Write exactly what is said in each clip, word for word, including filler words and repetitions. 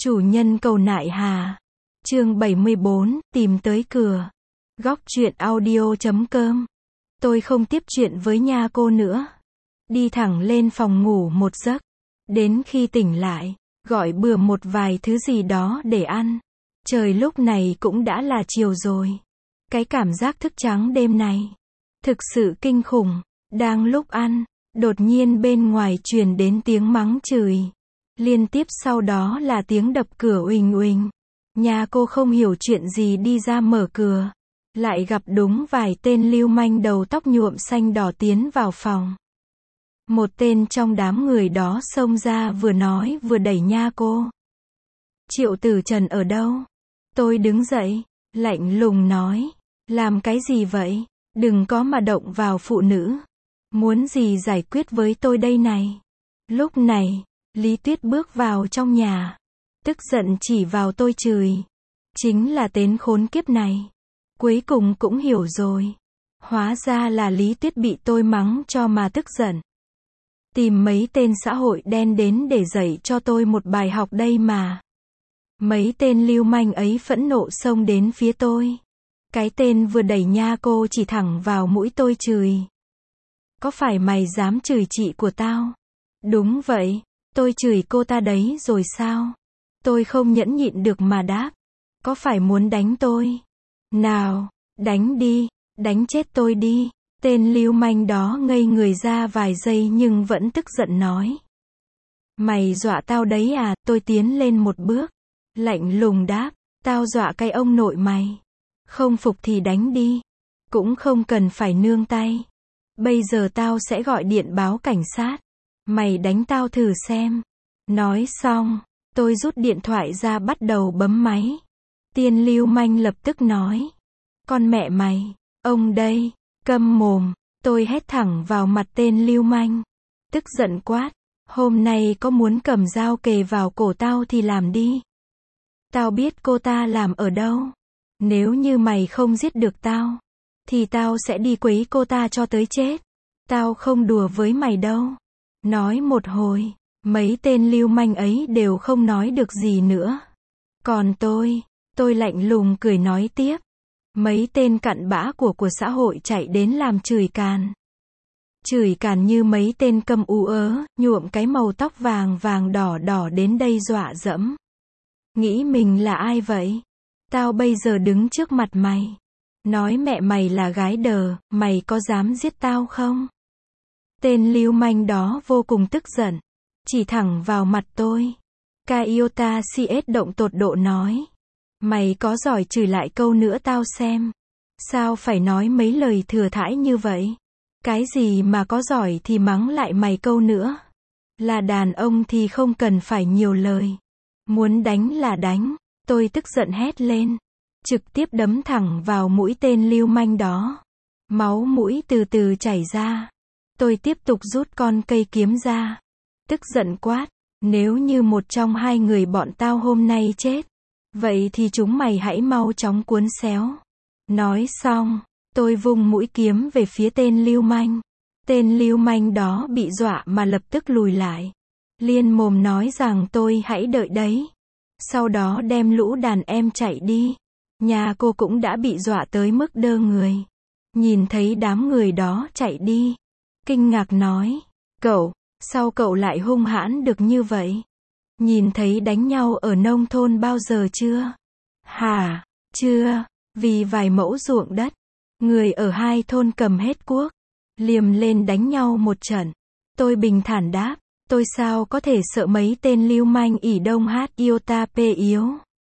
Chủ nhân cầu nại hà. Chương bảy mươi bốn, tìm tới cửa. Góc truyện audio chấm com. Tôi không tiếp chuyện với nha cô nữa. Đi thẳng lên phòng ngủ một giấc. Đến khi tỉnh lại, gọi bừa một vài thứ gì đó để ăn. Trời lúc này cũng đã là chiều rồi. Cái cảm giác thức trắng đêm này thực sự kinh khủng. Đang lúc ăn, đột nhiên bên ngoài truyền đến tiếng mắng chửi. Liên tiếp sau đó là tiếng đập cửa uỳnh uỳnh. Nhà cô không hiểu chuyện gì đi ra mở cửa. Lại gặp đúng vài tên lưu manh đầu tóc nhuộm xanh đỏ tiến vào phòng. Một tên trong đám người đó xông ra vừa nói vừa đẩy nha cô. Triệu Tử Trần ở đâu? Tôi đứng dậy, lạnh lùng nói. Làm cái gì vậy? Đừng có mà động vào phụ nữ. Muốn gì giải quyết với tôi đây này? Lúc này, Lý Tuyết bước vào trong nhà. Tức giận chỉ vào tôi chửi. Chính là tên khốn kiếp này. Cuối cùng cũng hiểu rồi. Hóa ra là Lý Tuyết bị tôi mắng cho mà tức giận. Tìm mấy tên xã hội đen đến để dạy cho tôi một bài học đây mà. Mấy tên lưu manh ấy phẫn nộ xông đến phía tôi. Cái tên vừa đẩy nha cô chỉ thẳng vào mũi tôi chửi. Có phải mày dám chửi chị của tao? Đúng vậy, tôi chửi cô ta đấy rồi sao? Tôi không nhẫn nhịn được mà đáp. Có phải muốn đánh tôi? Nào, đánh đi, đánh chết tôi đi. Tên lưu manh đó ngây người ra vài giây nhưng vẫn tức giận nói. Mày dọa tao đấy à? Tôi tiến lên một bước. Lạnh lùng đáp. Tao dọa cái ông nội mày. Không phục thì đánh đi. Cũng không cần phải nương tay. Bây giờ tao sẽ gọi điện báo cảnh sát. Mày đánh tao thử xem. Nói xong, tôi rút điện thoại ra bắt đầu bấm máy. Tên lưu manh lập tức nói. Con mẹ mày, ông đây, câm mồm. Tôi hét thẳng vào mặt tên lưu manh. Tức giận quát. Hôm nay có muốn cầm dao kề vào cổ tao thì làm đi. Tao biết cô ta làm ở đâu. Nếu như mày không giết được tao, thì tao sẽ đi quấy cô ta cho tới chết. Tao không đùa với mày đâu. Nói một hồi, mấy tên lưu manh ấy đều không nói được gì nữa. Còn tôi, tôi lạnh lùng cười nói tiếp. Mấy tên cặn bã của của xã hội chạy đến làm chửi càn. Chửi càn như mấy tên câm ú ớ, nhuộm cái màu tóc vàng vàng đỏ đỏ đến đây dọa dẫm. Nghĩ mình là ai vậy? Tao bây giờ đứng trước mặt mày. Nói mẹ mày là gái đờ, mày có dám giết tao không? Tên lưu manh đó vô cùng tức giận. Chỉ thẳng vào mặt tôi. Kaiota xê ét động tột độ nói. Mày có giỏi chửi lại câu nữa tao xem. Sao phải nói mấy lời thừa thãi như vậy? Cái gì mà có giỏi thì mắng lại mày câu nữa. Là đàn ông thì không cần phải nhiều lời. Muốn đánh là đánh. Tôi tức giận hét lên. Trực tiếp đấm thẳng vào mũi tên lưu manh đó. Máu mũi từ từ chảy ra. Tôi tiếp tục rút con cây kiếm ra. Tức giận quát. Nếu như một trong hai người bọn tao hôm nay chết, vậy thì chúng mày hãy mau chóng cuốn xéo. Nói xong, tôi vung mũi kiếm về phía tên lưu manh. Tên lưu manh đó bị dọa mà lập tức lùi lại. Liên mồm nói rằng tôi hãy đợi đấy. Sau đó đem lũ đàn em chạy đi. Nhà cô cũng đã bị dọa tới mức đơ người. Nhìn thấy đám người đó chạy đi. Kinh ngạc nói. Cậu, sao cậu lại hung hãn được như vậy? Nhìn thấy đánh nhau ở nông thôn bao giờ chưa? Hả? Chưa. Vì vài mẫu ruộng đất. Người ở hai thôn cầm hết cuốc. Liềm lên đánh nhau một trận. Tôi bình thản đáp. Tôi sao có thể sợ mấy tên lưu manh ỉ đông hát iota pê yếu.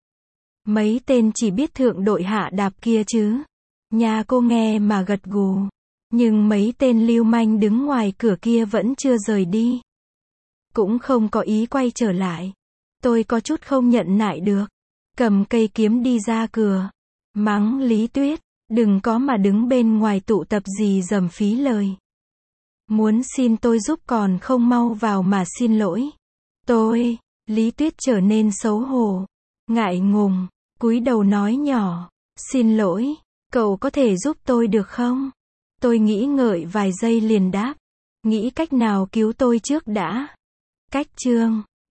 Mấy tên chỉ biết thượng đội hạ đạp kia chứ. Nhà cô nghe mà gật gù. Nhưng mấy tên lưu manh đứng ngoài cửa kia vẫn chưa rời đi. Cũng không có ý quay trở lại. Tôi có chút không nhận nại được. Cầm cây kiếm đi ra cửa. Mắng Lý Tuyết. Đừng có mà đứng bên ngoài tụ tập gì dầm phí lời. Muốn xin tôi giúp còn không mau vào mà xin lỗi. Tôi, Lý Tuyết trở nên xấu hổ. Ngại ngùng, cúi đầu nói nhỏ. Xin lỗi, cậu có thể giúp tôi được không? Tôi nghĩ ngợi vài giây liền đáp. Nghĩ cách nào cứu tôi trước đã. Cách chương